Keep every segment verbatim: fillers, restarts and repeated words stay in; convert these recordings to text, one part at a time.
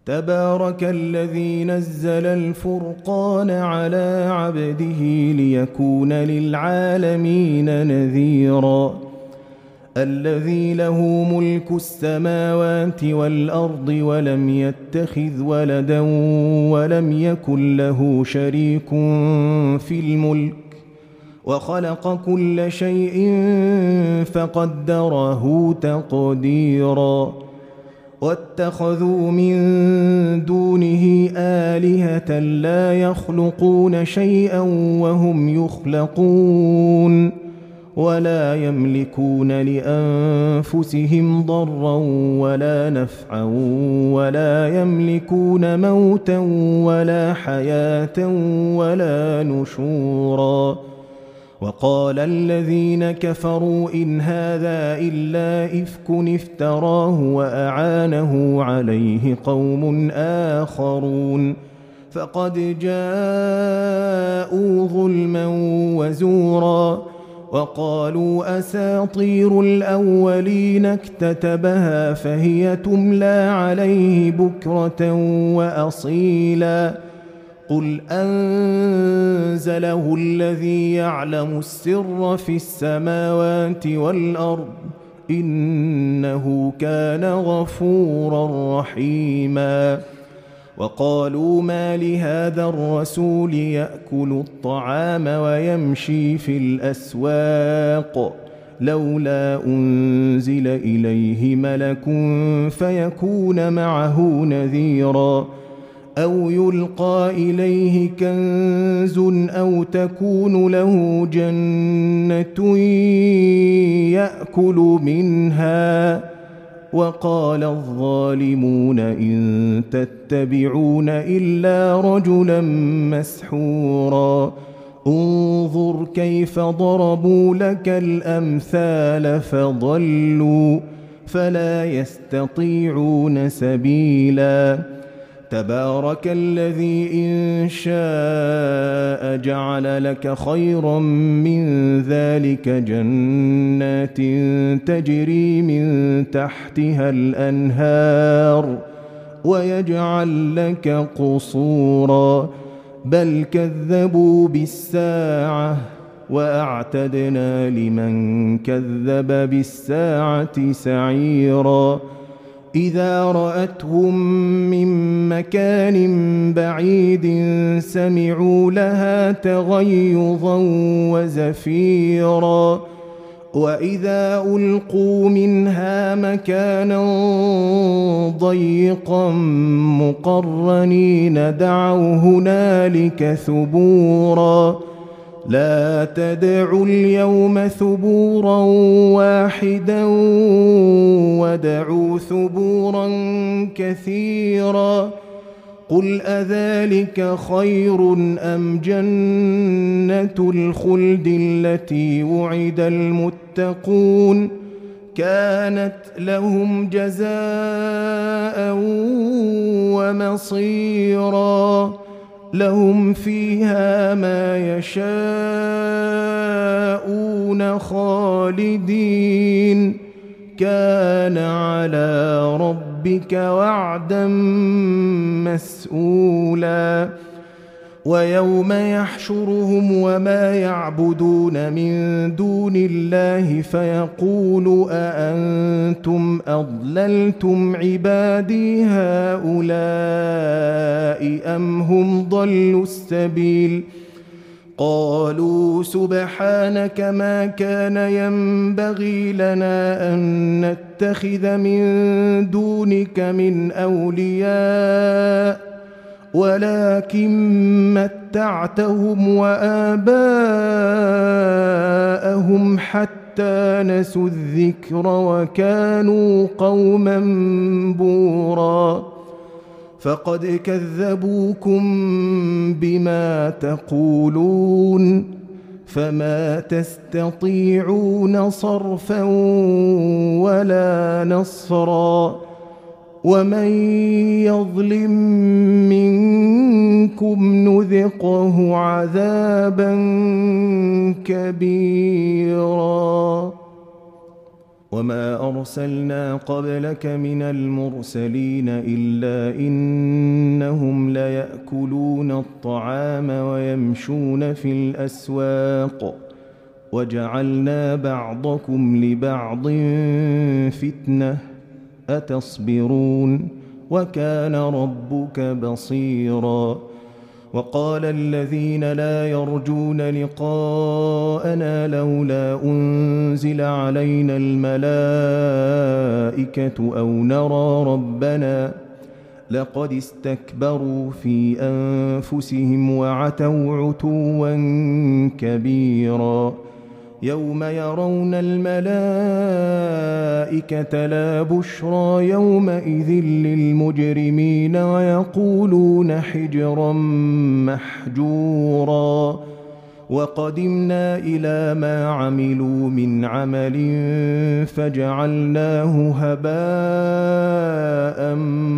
تبارك الذي نزل الفرقان على عبده ليكون للعالمين نذيرا الذي له ملك السماوات والأرض ولم يتخذ ولدا ولم يكن له شريك في الملك وخلق كل شيء فقدره تقديرا واتخذوا من دونه آلهة لا يخلقون شيئا وهم يخلقون ولا يملكون لأنفسهم ضرا ولا نفعا ولا يملكون موتا ولا حياة ولا نشورا وقال الذين كفروا إن هذا إلا إفك افتراه وأعانه عليه قوم آخرون فقد جاءوا ظلما وزورا وقالوا أساطير الأولين اكتتبها فهي تملى عليه بكرة وأصيلا قل أنزله الذي يعلم السر في السماوات والأرض إنه كان غفورا رحيما وقالوا ما لهذا الرسول يأكل الطعام ويمشي في الأسواق لولا أنزل إليه ملك فيكون معه نذيرا أو يلقى إليه كنز أو تكون له جنة يأكل منها وقال الظالمون إن تتبعون إلا رجلا مسحورا انظر كيف ضربوا لك الأمثال فضلوا فلا يستطيعون سبيلا تبارك الذي إن شاء جعل لك خيرا من ذلك جنات تجري من تحتها الأنهار ويجعل لك قصورا بل كذبوا بالساعة وأعتدنا لمن كذب بالساعة سعيرا إذا رأتهم من مكان بعيد سمعوا لها تغيظا وزفيرا وإذا ألقوا منها مكانا ضيقا مقرنين دعوا هنالك ثبورا لا تدعوا اليوم ثبورا واحدا ودعوا ثبورا كثيرا قل أذلك خير أم جنة الخلد التي وعد المتقون كانت لهم جزاء ومصيرا لهم فيها ما يشاءون خالدين كان على ربك وعدا مسئولا ويوم يحشرهم وما يعبدون من دون الله فيقول أأنتم أضللتم عبادي هؤلاء أم هم ضلوا السبيل قالوا سبحانك ما كان ينبغي لنا أن نتخذ من دونك من أولياء ولكن متعتهم وآباءهم حتى نسوا الذكر وكانوا قوما بورا فقد كذبوكم بما تقولون فما تستطيعون صرفا ولا نصرا ومن يظلم منكم نذقه عذابا كبيرا وما أرسلنا قبلك من المرسلين إلا إنهم ليأكلون الطعام ويمشون في الأسواق وجعلنا بعضكم لبعض فتنة أتصبرون وكان ربك بصيرا. وقال الذين لا يرجون لقاءنا لولا أنزل علينا الملائكة أو نرى ربنا لقد استكبروا في أنفسهم وعتوا عتوا كبيرا. يوم يرون الملائكة لا بشرى يومئذ للمجرمين ويقولون حجرا محجورا. وقدمنا إلى ما عملوا من عمل فجعلناه هباء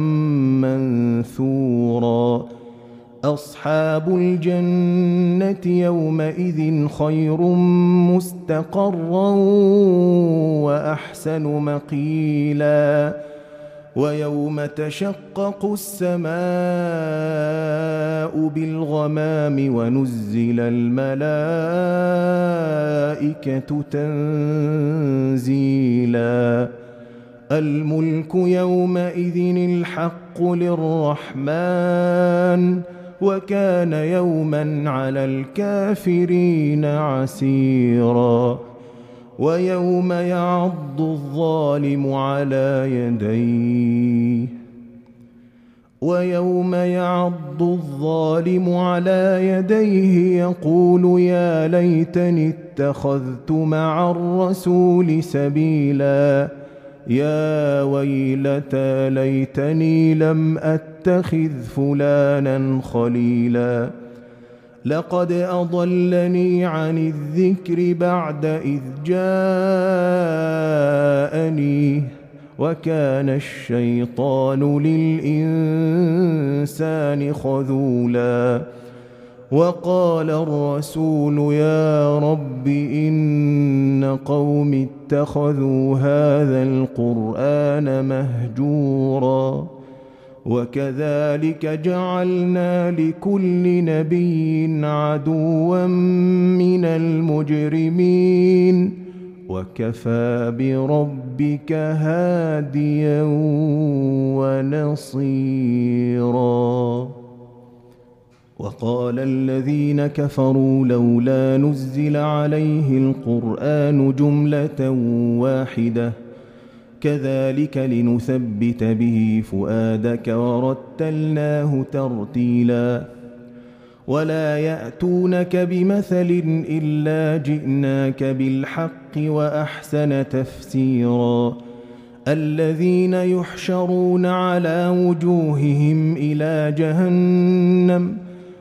منثورا. أصحاب الجنة يومئذ خير مستقرا وأحسن مقيلا. ويوم تشقق السماء بالغمام ونزل الملائكة تنزيلا. الملك يومئذ الحق للرحمن وكان يوما على الكافرين عسيرا. ويوم يعض الظالم على يديه ويوم يعض الظالم على يديه يقول يا ليتني اتخذت مع الرسول سبيلا. يا ويلتى ليتني لم أتخذ فلانا خليلا. لقد أضلني عن الذكر بعد إذ جاءني وكان الشيطان للإنسان خذولا. وقال الرسول يا رب إن قوم اتخذوا هذا القرآن مهجورا. وكذلك جعلنا لكل نبي عدوا من المجرمين وكفى بربك هاديا ونصيرا. وقال الذين كفروا لولا نزل عليه القرآن جملة واحدة كذلك لنثبت به فؤادك ورتلناه ترتيلا. ولا يأتونك بمثل إلا جئناك بالحق وأحسن تفسيرا. الذين يحشرون على وجوههم إلى جهنم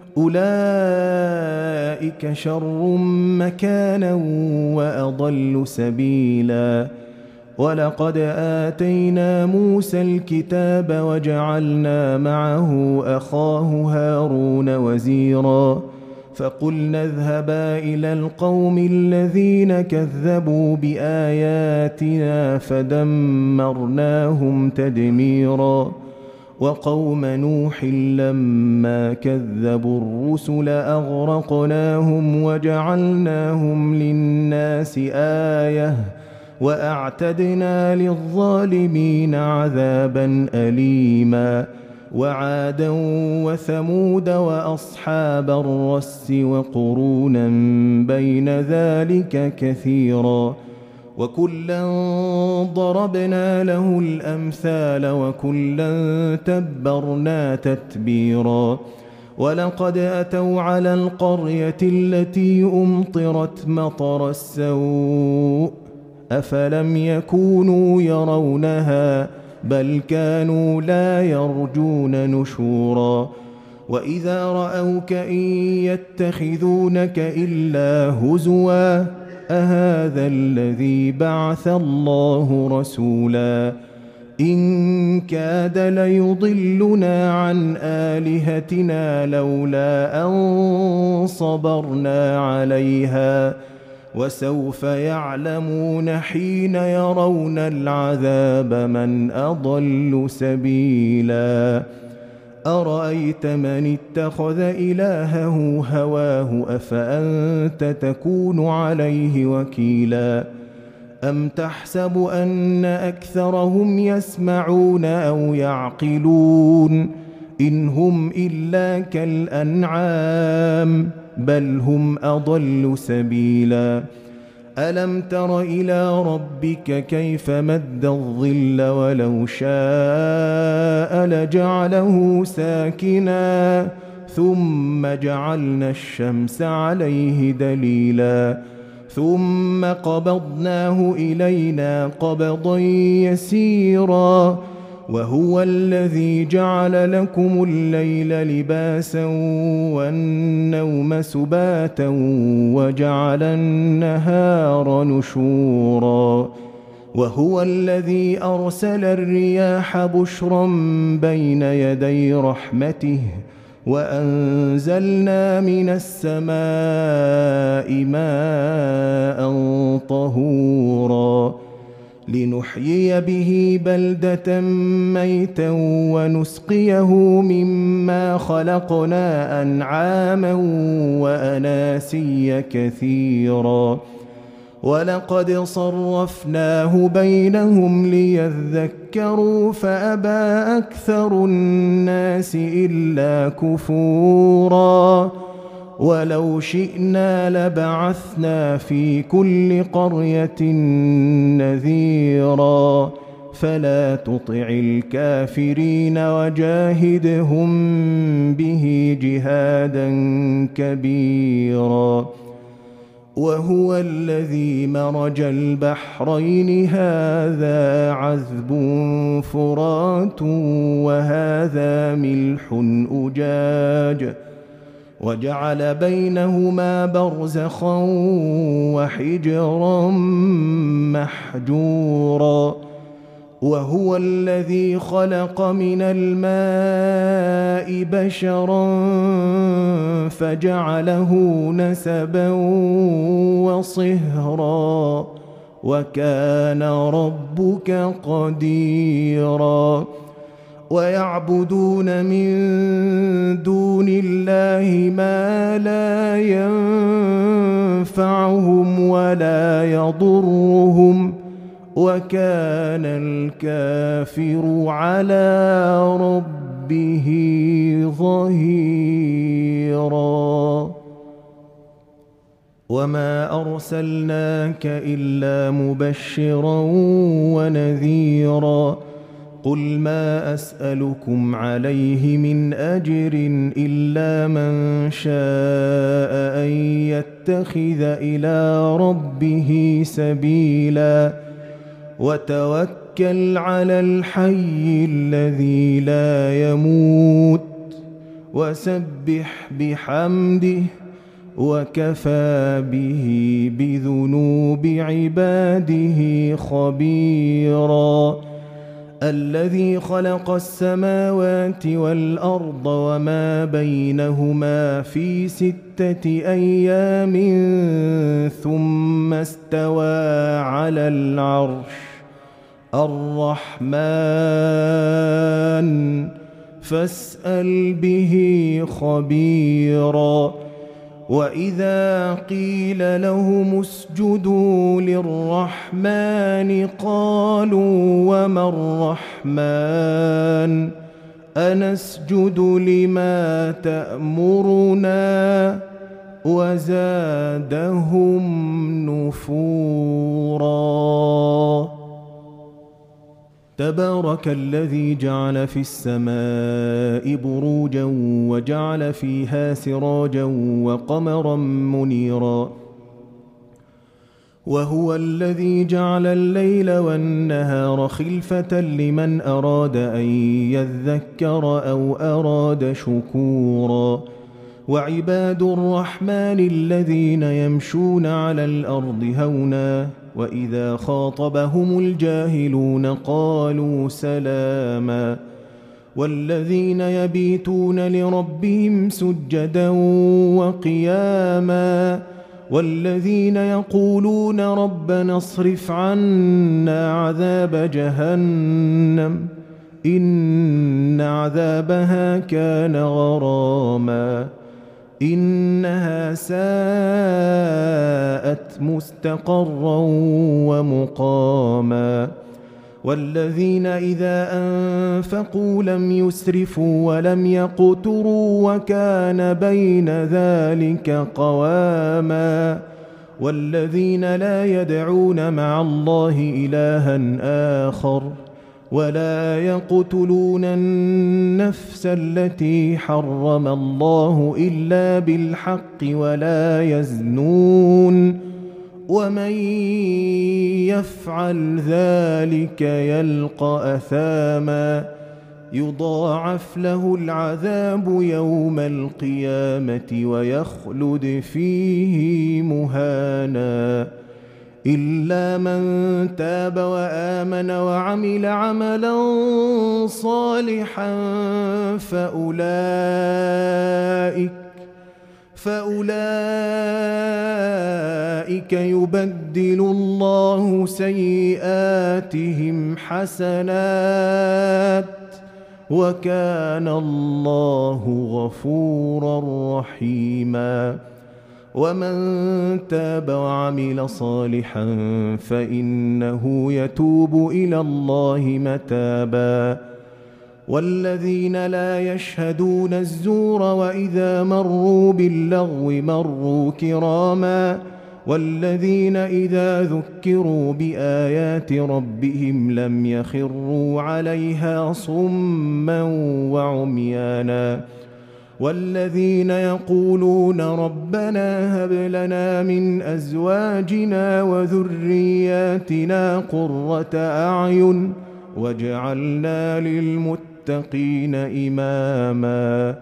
أولئك شر مكانا وأضل سبيلا. ولقد آتينا موسى الكتاب وجعلنا معه أخاه هارون وزيرا. فقلنا اذهبا إلى القوم الذين كذبوا بآياتنا فدمرناهم تدميرا. وقوم نوح لما كذبوا الرسل أغرقناهم وجعلناهم للناس آية وأعتدنا للظالمين عذابا أليما. وعادا وثمود وأصحاب الرس وقرونا بين ذلك كثيرا. وكلا ضربنا له الأمثال وكلا تبرنا تتبيرا. ولقد أتوا على القرية التي أمطرت مطر السوء أفلم يكونوا يرونها بل كانوا لا يرجون نشورا. وإذا رأوك إن يتخذونك إلا هزوا أهذا الذي بعث الله رسولا. إن كاد ليضلنا عن آلهتنا لولا أن صبرنا عليها وسوف يعلمون حين يرون العذاب من أضل سبيلا أرأيت من اتخذ إلهه هواه أفأنت تكون عليه وكيلا أم تحسب أن أكثرهم يسمعون أو يعقلون إن هم إلا كالأنعام بل هم أضل سبيلا ألم تر إلى ربك كيف مد الظل ولو شاء لجعله ساكنا ثم جعلنا الشمس عليه دليلا ثم قبضناه إلينا قبضا يسيرا وهو الذي جعل لكم الليل لباسا والنوم سباتا وجعل النهار نشورا وهو الذي أرسل الرياح بشرا بين يدي رحمته وأنزلنا من السماء ماء طهورا لنحيي به بلدة ميتا ونسقيه مما خلقنا أنعاما وأناسيا كثيرا ولقد صرفناه بينهم ليذكروا فأبى أكثر الناس إلا كفورا ولو شئنا لبعثنا في كل قرية نذيرا فلا تطع الكافرين وجاهدهم به جهادا كبيرا وهو الذي مرج البحرين هذا عذب فرات وهذا ملح أجاج وجعل بينهما برزخا وحجرا محجورا وهو الذي خلق من الماء بشرا فجعله نسبا وصهرا وكان ربك قديرا ويعبدون من دون الله ما لا ينفعهم ولا يضرهم وكان الكافر على ربه ظهيرا وما أرسلناك إلا مبشرا ونذيرا قل ما أسألكم عليه من أجر إلا من شاء أن يتخذ إلى ربه سبيلا وتوكل على الحي الذي لا يموت وسبح بحمده وكفى به بذنوب عباده خبيرا الذي خلق السماوات والأرض وما بينهما في ستة أيام ثم استوى على العرش الرحمن فاسأل به خبيرا وإذا قيل لهم اسجدوا للرحمن قالوا وما الرحمن أنسجد لما تأمرنا وزادهم نفورا تبارك الذي جعل في السماء بروجا وجعل فيها سراجا وقمرا منيرا وهو الذي جعل الليل والنهار خلفة لمن أراد أن يذكر أو أراد شكورا وعباد الرحمن الذين يمشون على الأرض هونا وإذا خاطبهم الجاهلون قالوا سلاما والذين يبيتون لربهم سجدا وقياما والذين يقولون ربنا اصرف عنا عذاب جهنم إن عذابها كان غراما إنها ساءت مستقرا ومقاما والذين إذا أنفقوا لم يسرفوا ولم يقتروا وكان بين ذلك قواما والذين لا يدعون مع الله إلها آخر ولا يقتلون النفس التي حرم الله إلا بالحق ولا يزنون ومن يفعل ذلك يلقى أثاما يضاعف له العذاب يوم القيامة ويخلد فيه مهانا إلا من تاب وآمن وعمل عملا صالحا فأولئك فأولئك يبدل الله سيئاتهم حسنات وكان الله غفورا رحيما ومن تاب وعمل صالحا فإنه يتوب إلى الله متابا والذين لا يشهدون الزور وإذا مروا باللغو مروا كراما والذين إذا ذكروا بآيات ربهم لم يخروا عليها صما وعميانا والذين يقولون ربنا هب لنا من أزواجنا وذرياتنا قرة أعين واجعلنا للمتقين إماما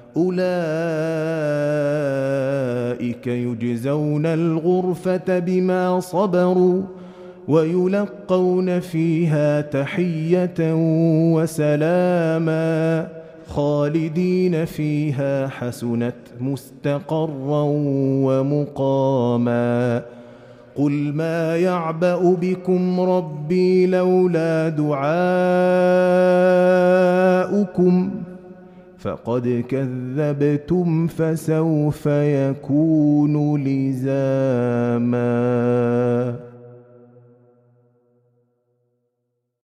أولئك يجزون الغرفة بما صبروا ويلقون فيها تحية وسلاما خالدين فيها حسنت مستقرا ومقاما قل ما يعبأ بكم ربي لولا دعاؤكم فقد كذبتم فسوف يكون لزاما.